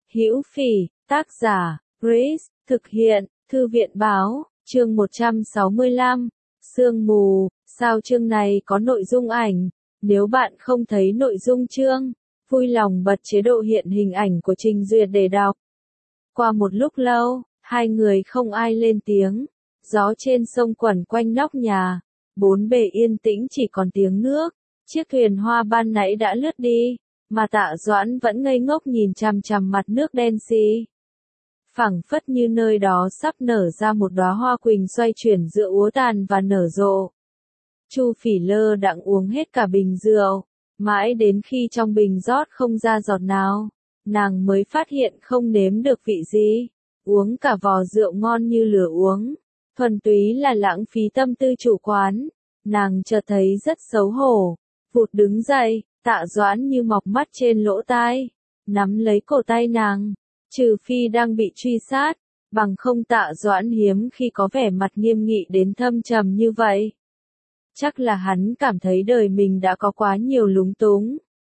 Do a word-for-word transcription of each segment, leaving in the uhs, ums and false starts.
Hữu Phỉ, tác giả, Grace, thực hiện, Thư viện báo, chương một trăm sáu mươi lăm, Sương mù, sao chương này có nội dung ảnh, nếu bạn không thấy nội dung chương, vui lòng bật chế độ hiện hình ảnh của trình duyệt để đọc. Qua một lúc lâu, hai người không ai lên tiếng, gió trên sông quẩn quanh nóc nhà, bốn bề yên tĩnh chỉ còn tiếng nước, chiếc thuyền hoa ban nãy đã lướt đi, mà Tạ Doãn vẫn ngây ngốc nhìn chằm chằm mặt nước đen xì. Phảng phất như nơi đó sắp nở ra một đóa hoa quỳnh xoay chuyển giữa úa tàn và nở rộ. Chu Phỉ lơ đãng uống hết cả bình rượu, mãi đến khi trong bình rót không ra giọt nào, nàng mới phát hiện không nếm được vị gì, uống cả vò rượu ngon như lửa uống, thuần túy là lãng phí tâm tư chủ quán, nàng chợt thấy rất xấu hổ, vụt đứng dậy, Tạ Doãn như mọc mắt trên lỗ tai, nắm lấy cổ tay nàng, trừ phi đang bị truy sát, bằng không Tạ Doãn hiếm khi có vẻ mặt nghiêm nghị đến thâm trầm như vậy. Chắc là hắn cảm thấy đời mình đã có quá nhiều lúng túng.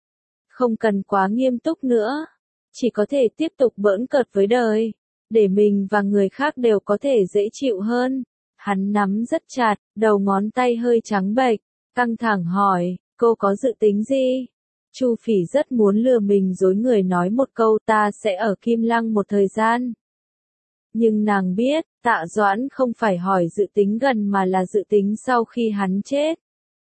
Không cần quá nghiêm túc nữa, chỉ có thể tiếp tục bỡn cợt với đời, để mình và người khác đều có thể dễ chịu hơn. Hắn nắm rất chặt, đầu ngón tay hơi trắng bệch, căng thẳng hỏi, cô có dự tính gì? Chu Phỉ rất muốn lừa mình dối người nói một câu ta sẽ ở Kim Lăng một thời gian. Nhưng nàng biết, Tạ Doãn không phải hỏi dự tính gần mà là dự tính sau khi hắn chết.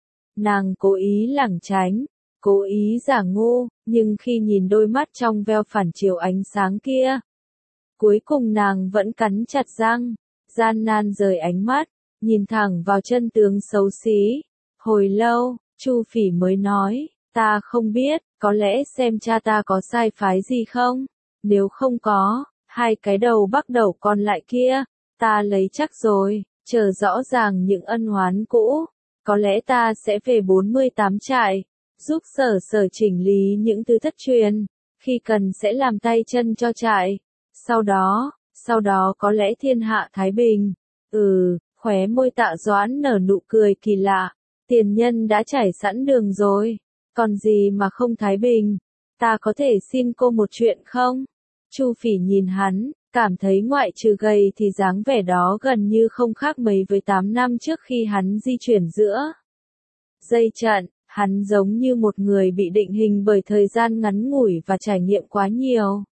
Nàng cố ý lảng tránh, cố ý giả ngu, nhưng khi nhìn đôi mắt trong veo phản chiếu ánh sáng kia, cuối cùng nàng vẫn cắn chặt răng, gian nan rời ánh mắt, nhìn thẳng vào chân tướng xấu xí. Hồi lâu, Chu Phỉ mới nói, ta không biết, có lẽ xem cha ta có sai phái gì không? Nếu không có, hai cái đầu bắt đầu còn lại kia, ta lấy chắc rồi, chờ rõ ràng những ân oán cũ, có lẽ ta sẽ về bốn mươi tám trại, giúp sở sở chỉnh lý những thứ thất truyền, khi cần sẽ làm tay chân cho trại. Sau đó, sau đó có lẽ thiên hạ thái bình. Ừ, khóe môi Tạ Doãn nở nụ cười kỳ lạ, tiền nhân đã trải sẵn đường rồi, còn gì mà không thái bình, ta có thể xin cô một chuyện không? Chu Phỉ nhìn hắn, cảm thấy ngoại trừ gầy thì dáng vẻ đó gần như không khác mấy với tám năm trước khi hắn di chuyển giữa dây trận, hắn giống như một người bị định hình bởi thời gian ngắn ngủi và trải nghiệm quá nhiều.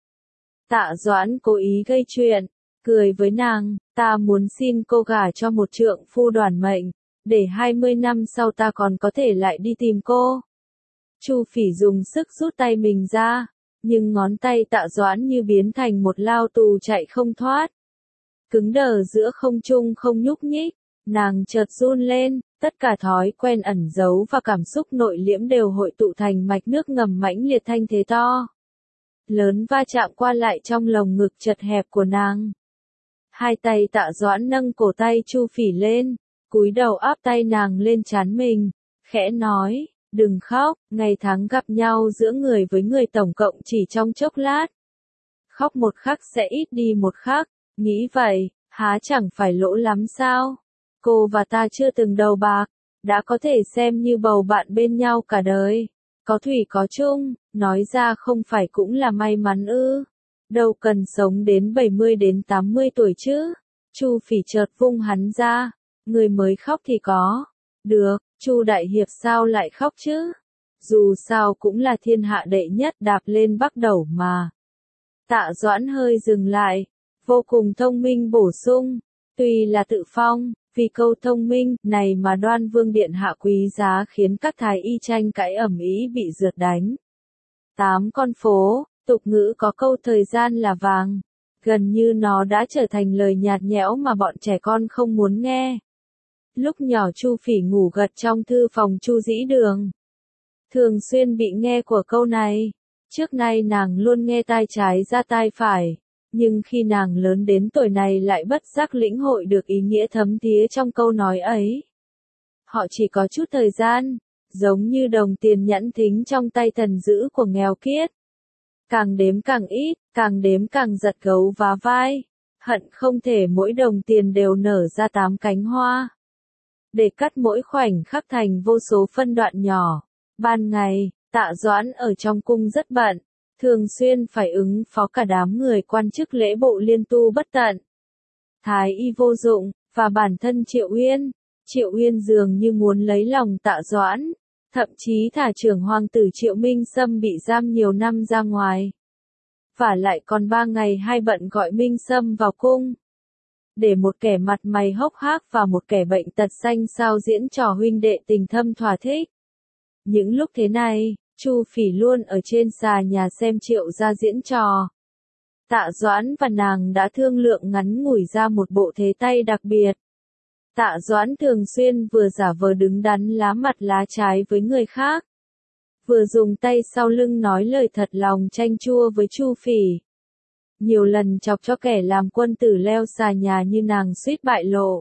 Tạ Doãn cố ý gây chuyện, cười với nàng, ta muốn xin cô gả cho một trượng phu đoản mệnh, để hai mươi năm sau ta còn có thể lại đi tìm cô. Chu Phỉ dùng sức rút tay mình ra, nhưng ngón tay Tạ Doãn như biến thành một lao tù chạy không thoát. Cứng đờ giữa không trung không nhúc nhích, nàng chợt run lên, tất cả thói quen ẩn giấu và cảm xúc nội liễm đều hội tụ thành mạch nước ngầm mãnh liệt thanh thế to. Lớn va chạm qua lại trong lồng ngực chật hẹp của nàng. Hai tay Tạ Doãn nâng cổ tay Chu Phỉ lên, cúi đầu áp tay nàng lên trán mình, khẽ nói, đừng khóc, ngày tháng gặp nhau giữa người với người tổng cộng chỉ trong chốc lát. Khóc một khắc sẽ ít đi một khắc, nghĩ vậy, há chẳng phải lỗ lắm sao? Cô và ta chưa từng đầu bạc, đã có thể xem như bầu bạn bên nhau cả đời. Có thủy có chung, nói ra không phải cũng là may mắn ư? Đâu cần sống đến bảy mươi đến tám mươi tuổi chứ? Chu Phỉ chợt vung hắn ra, người mới khóc thì có. Được, Chu đại hiệp sao lại khóc chứ? Dù sao cũng là thiên hạ đệ nhất đạp lên bắt đầu mà. Tạ Doãn hơi dừng lại, vô cùng thông minh bổ sung, tuy là tự phong, vì câu thông minh này mà Đoan Vương điện hạ quý giá khiến các thái y tranh cãi ầm ĩ bị rượt đánh. Tám con phố, tục ngữ có câu thời gian là vàng, gần như nó đã trở thành lời nhạt nhẽo mà bọn trẻ con không muốn nghe. Lúc nhỏ Chu Phỉ ngủ gật trong thư phòng Chu Dĩ Đường, thường xuyên bị nghe của câu này. Trước nay nàng luôn nghe tai trái ra tai phải, nhưng khi nàng lớn đến tuổi này lại bất giác lĩnh hội được ý nghĩa thấm thía trong câu nói ấy. Họ chỉ có chút thời gian, giống như đồng tiền nhẵn thính trong tay thần dữ của nghèo kiết. Càng đếm càng ít, càng đếm càng giật gấu vá vai, hận không thể mỗi đồng tiền đều nở ra tám cánh hoa. Để cắt mỗi khoảnh khắc thành vô số phân đoạn nhỏ. Ban ngày, Tạ Doãn ở trong cung rất bận, thường xuyên phải ứng phó cả đám người quan chức lễ bộ liên tu bất tận. Thái y vô dụng, và bản thân Triệu Uyên, Triệu Uyên dường như muốn lấy lòng Tạ Doãn, thậm chí thả trưởng hoàng tử Triệu Minh Sâm bị giam nhiều năm ra ngoài. Và lại còn ba ngày hai bận gọi Minh Sâm vào cung. Để một kẻ mặt mày hốc hác và một kẻ bệnh tật xanh xao diễn trò huynh đệ tình thâm thỏa thích. Những lúc thế này, Chu Phỉ luôn ở trên xà nhà xem Triệu gia diễn trò. Tạ Doãn và nàng đã thương lượng ngắn ngủi ra một bộ thế tay đặc biệt. Tạ Doãn thường xuyên vừa giả vờ đứng đắn lá mặt lá trái với người khác, vừa dùng tay sau lưng nói lời thật lòng chanh chua với Chu Phỉ. Nhiều lần chọc cho kẻ làm quân tử leo xà nhà như nàng suýt bại lộ.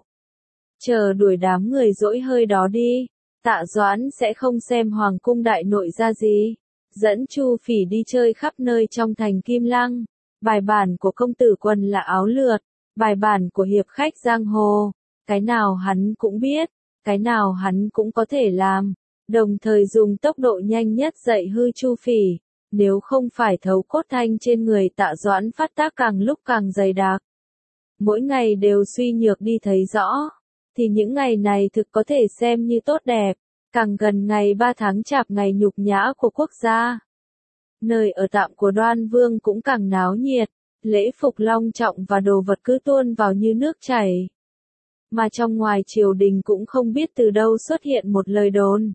Chờ đuổi đám người dỗi hơi đó đi, Tạ Doãn sẽ không xem hoàng cung đại nội ra gì, dẫn Chu Phỉ đi chơi khắp nơi trong thành Kim Lăng. Bài bản của công tử Quần là áo lượt, bài bản của hiệp khách giang hồ, cái nào hắn cũng biết, cái nào hắn cũng có thể làm, đồng thời dùng tốc độ nhanh nhất dạy hư Chu Phỉ, nếu không phải thấu cốt thanh trên người Tạ Doãn phát tác càng lúc càng dày đặc. Mỗi ngày đều suy nhược đi thấy rõ, thì những ngày này thực có thể xem như tốt đẹp, càng gần ngày ba tháng chạp ngày nhục nhã của quốc gia. Nơi ở tạm của Đoan Vương cũng càng náo nhiệt, lễ phục long trọng và đồ vật cứ tuôn vào như nước chảy. Mà trong ngoài triều đình cũng không biết từ đâu xuất hiện một lời đồn.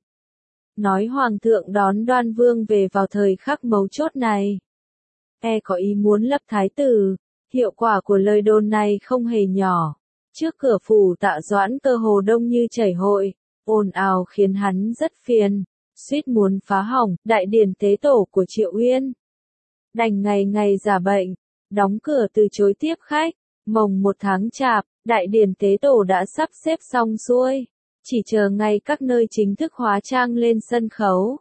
Nói Hoàng thượng đón Đoan Vương về vào thời khắc mấu chốt này. E có ý muốn lập thái tử, hiệu quả của lời đồn này không hề nhỏ. Trước cửa phủ Tạ Doãn cơ hồ đông như chảy hội, ồn ào khiến hắn rất phiền. Suýt muốn phá hỏng đại điển tế tổ của Triệu Uyên. Đành ngày ngày giả bệnh, đóng cửa từ chối tiếp khách. Mồng một tháng chạp, đại điển tế tổ đã sắp xếp xong xuôi, chỉ chờ ngày các nơi chính thức hóa trang lên sân khấu.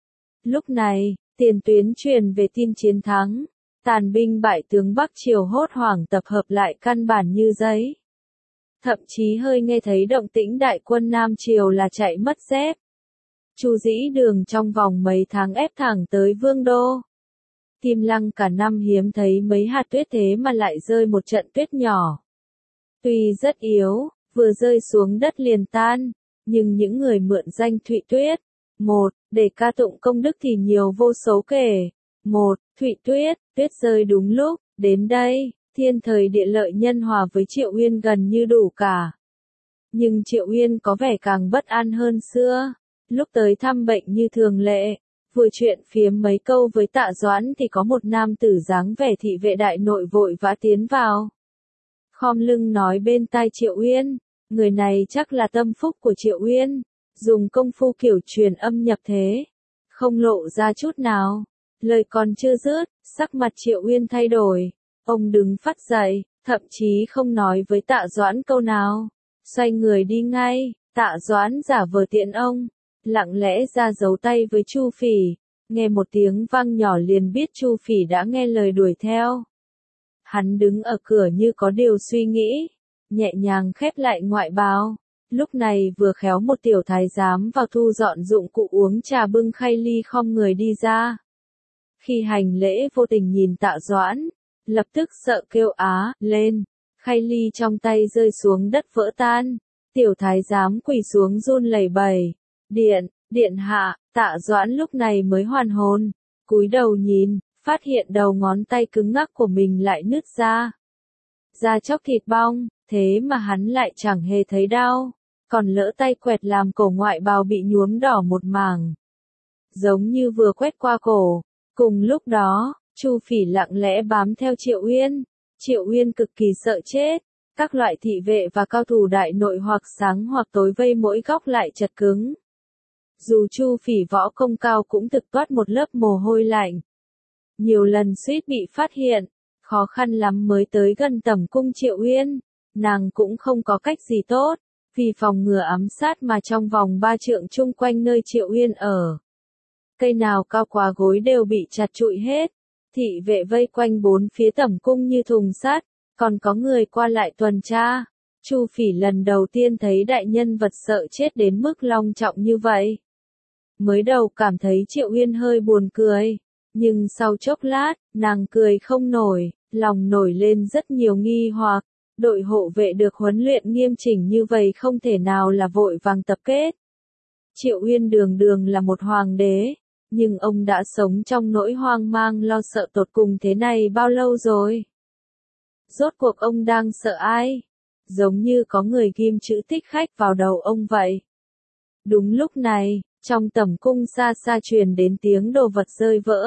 Lúc này, tiền tuyến truyền về tin chiến thắng, tàn binh bại tướng Bắc Triều hốt hoảng tập hợp lại căn bản như giấy. Thậm chí hơi nghe thấy động tĩnh đại quân Nam Triều là chạy mất dép. Chu Dĩ Đường trong vòng mấy tháng ép thẳng tới Vương đô. Kim Lăng cả năm hiếm thấy mấy hạt tuyết thế mà lại rơi một trận tuyết nhỏ. Tuy rất yếu, vừa rơi xuống đất liền tan, nhưng những người mượn danh Thụy Tuyết, một, để ca tụng công đức thì nhiều vô số kể. Một, Thụy Tuyết, tuyết rơi đúng lúc, đến đây, thiên thời địa lợi nhân hòa với Triệu Uyên gần như đủ cả. Nhưng Triệu Uyên có vẻ càng bất an hơn xưa. Lúc tới thăm bệnh như thường lệ, vừa chuyện phiếm mấy câu với Tạ Doãn thì có một nam tử dáng vẻ thị vệ đại nội vội vã tiến vào. Khom lưng nói bên tai Triệu Uyên, người này chắc là tâm phúc của Triệu Uyên, dùng công phu kiểu truyền âm nhập thế, không lộ ra chút nào. Lời còn chưa dứt, sắc mặt Triệu Uyên thay đổi, ông đứng phắt dậy, thậm chí không nói với Tạ Doãn câu nào, xoay người đi ngay. Tạ Doãn giả vờ tiện ông, lặng lẽ ra giấu tay với Chu Phỉ, nghe một tiếng vang nhỏ liền biết Chu Phỉ đã nghe lời đuổi theo. Hắn đứng ở cửa như có điều suy nghĩ, nhẹ nhàng khép lại ngoại bào. Lúc này vừa khéo một tiểu thái giám vào thu dọn dụng cụ uống trà bưng khay ly khom người đi ra. Khi hành lễ vô tình nhìn Tạ Doãn, lập tức sợ kêu á lên, khay ly trong tay rơi xuống đất vỡ tan. Tiểu thái giám quỳ xuống run lẩy bẩy. Điện, điện hạ. Tạ Doãn lúc này mới hoàn hồn, cúi đầu nhìn, phát hiện đầu ngón tay cứng ngắc của mình lại nứt ra. Da chóc thịt bong, thế mà hắn lại chẳng hề thấy đau, còn lỡ tay quẹt làm cổ ngoại bào bị nhuốm đỏ một mảng. Giống như vừa quét qua cổ. Cùng lúc đó, Chu Phỉ lặng lẽ bám theo Triệu Uyên. Triệu Uyên cực kỳ sợ chết. Các loại thị vệ và cao thủ đại nội hoặc sáng hoặc tối vây mỗi góc lại chật cứng. Dù Chu Phỉ võ công cao cũng thực toát một lớp mồ hôi lạnh. Nhiều lần suýt bị phát hiện, khó khăn lắm mới tới gần tẩm cung Triệu Uyên. Nàng cũng không có cách gì tốt, vì phòng ngừa ám sát mà trong vòng ba trượng chung quanh nơi Triệu Uyên ở. Cây nào cao quá gối đều bị chặt trụi hết. Thị vệ vây quanh bốn phía tẩm cung như thùng sắt, còn có người qua lại tuần tra. Chu Phỉ lần đầu tiên thấy đại nhân vật sợ chết đến mức long trọng như vậy. Mới đầu cảm thấy Triệu Uyên hơi buồn cười, Nhưng sau chốc lát, nàng cười không nổi, lòng nổi lên rất nhiều nghi hoặc. Đội hộ vệ được huấn luyện nghiêm chỉnh như vậy không thể nào là vội vàng tập kết. Triệu Uyên đường đường là một hoàng đế, nhưng ông đã sống trong nỗi hoang mang lo sợ tột cùng thế này bao lâu rồi? Rốt cuộc ông đang sợ ai? Giống như có người ghim chữ thích khách vào đầu ông vậy. Đúng lúc này, trong tẩm cung xa xa truyền đến tiếng đồ vật rơi vỡ.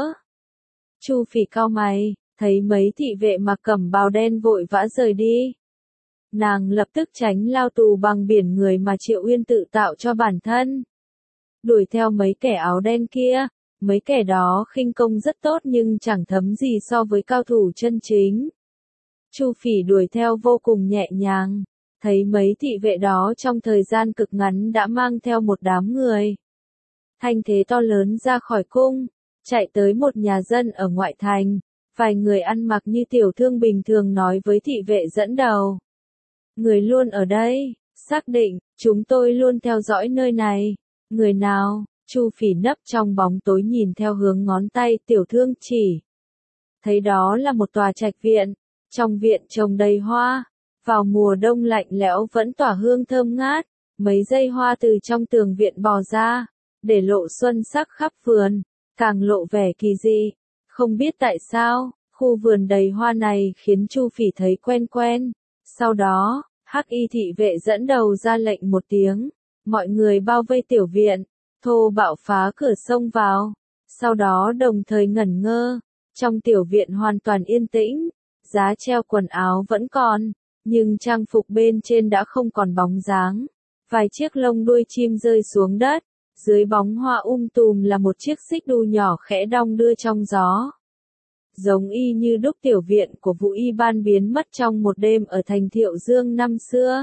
Chu Phỉ cau mày, thấy mấy thị vệ mặc cẩm bào đen vội vã rời đi. Nàng lập tức tránh lao tù bằng biển người mà Triệu Uyên tự tạo cho bản thân. Đuổi theo mấy kẻ áo đen kia, mấy kẻ đó khinh công rất tốt nhưng chẳng thấm gì so với cao thủ chân chính. Chu Phỉ đuổi theo vô cùng nhẹ nhàng, thấy mấy thị vệ đó trong thời gian cực ngắn đã mang theo một đám người. Thanh thế to lớn ra khỏi cung, chạy tới một nhà dân ở ngoại thành, vài người ăn mặc như tiểu thương bình thường nói với thị vệ dẫn đầu. Người luôn ở đây, xác định, chúng tôi luôn theo dõi nơi này. Người nào? Chu Phỉ nấp trong bóng tối nhìn theo hướng ngón tay tiểu thương chỉ. Thấy đó là một tòa trạch viện, trong viện trồng đầy hoa, vào mùa đông lạnh lẽo vẫn tỏa hương thơm ngát, mấy dây hoa từ trong tường viện bò ra, để lộ xuân sắc khắp vườn, càng lộ vẻ kỳ dị. Không biết tại sao, khu vườn đầy hoa này khiến Chu Phỉ thấy quen quen. Sau đó, Hắc Y thị vệ dẫn đầu ra lệnh một tiếng, mọi người bao vây tiểu viện, thô bạo phá cửa xông vào. Sau đó đồng thời ngẩn ngơ, trong tiểu viện hoàn toàn yên tĩnh, giá treo quần áo vẫn còn, nhưng trang phục bên trên đã không còn bóng dáng. Vài chiếc lông đuôi chim rơi xuống đất, dưới bóng hoa um tùm là một chiếc xích đu nhỏ khẽ đong đưa trong gió. Giống y như đúc tiểu viện của Vũ Y Ban biến mất trong một đêm ở thành Thiệu Dương năm xưa.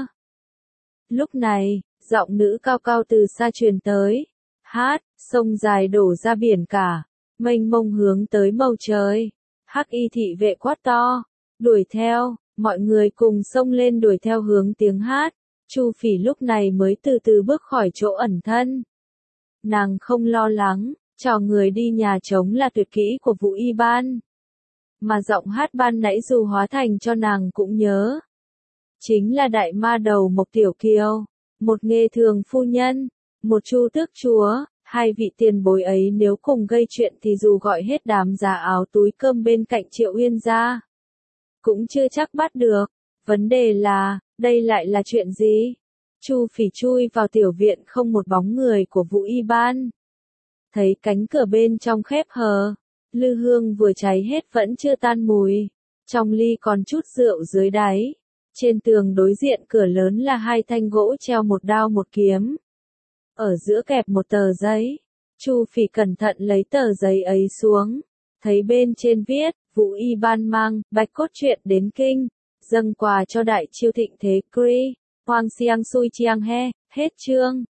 Lúc này, giọng nữ cao cao từ xa truyền tới. Hát, sông dài đổ ra biển cả, mênh mông hướng tới bầu trời. Hắc Y thị vệ quát to, đuổi theo, mọi người cùng xông lên đuổi theo hướng tiếng hát. Chu Phỉ lúc này mới từ từ bước khỏi chỗ ẩn thân. Nàng không lo lắng, cho người đi nhà trống là tuyệt kỹ của Vũ Y Ban. Mà giọng hát ban nãy dù hóa thành cho nàng cũng nhớ. Chính là đại ma đầu Mộc Tiểu Kiều, một nghê thường phu nhân, một chu tước chúa, hai vị tiền bối ấy nếu cùng gây chuyện thì dù gọi hết đám giá áo túi cơm bên cạnh Triệu Uyên ra, cũng chưa chắc bắt được. Vấn đề là, đây lại là chuyện gì? Chu Phỉ chui vào tiểu viện không một bóng người của Vũ Y Ban. Thấy cánh cửa bên trong khép hờ, lư hương vừa cháy hết vẫn chưa tan mùi. Trong ly còn chút rượu dưới đáy. Trên tường đối diện cửa lớn là hai thanh gỗ treo một đao một kiếm. Ở giữa kẹp một tờ giấy. Chu Phỉ cẩn thận lấy tờ giấy ấy xuống. Thấy bên trên viết, Vũ Y Ban mang, bạch cốt truyện đến kinh. Dâng quà cho đại chiêu thịnh thế Kri. Hoang Siang Sui Chiang He, hết chương.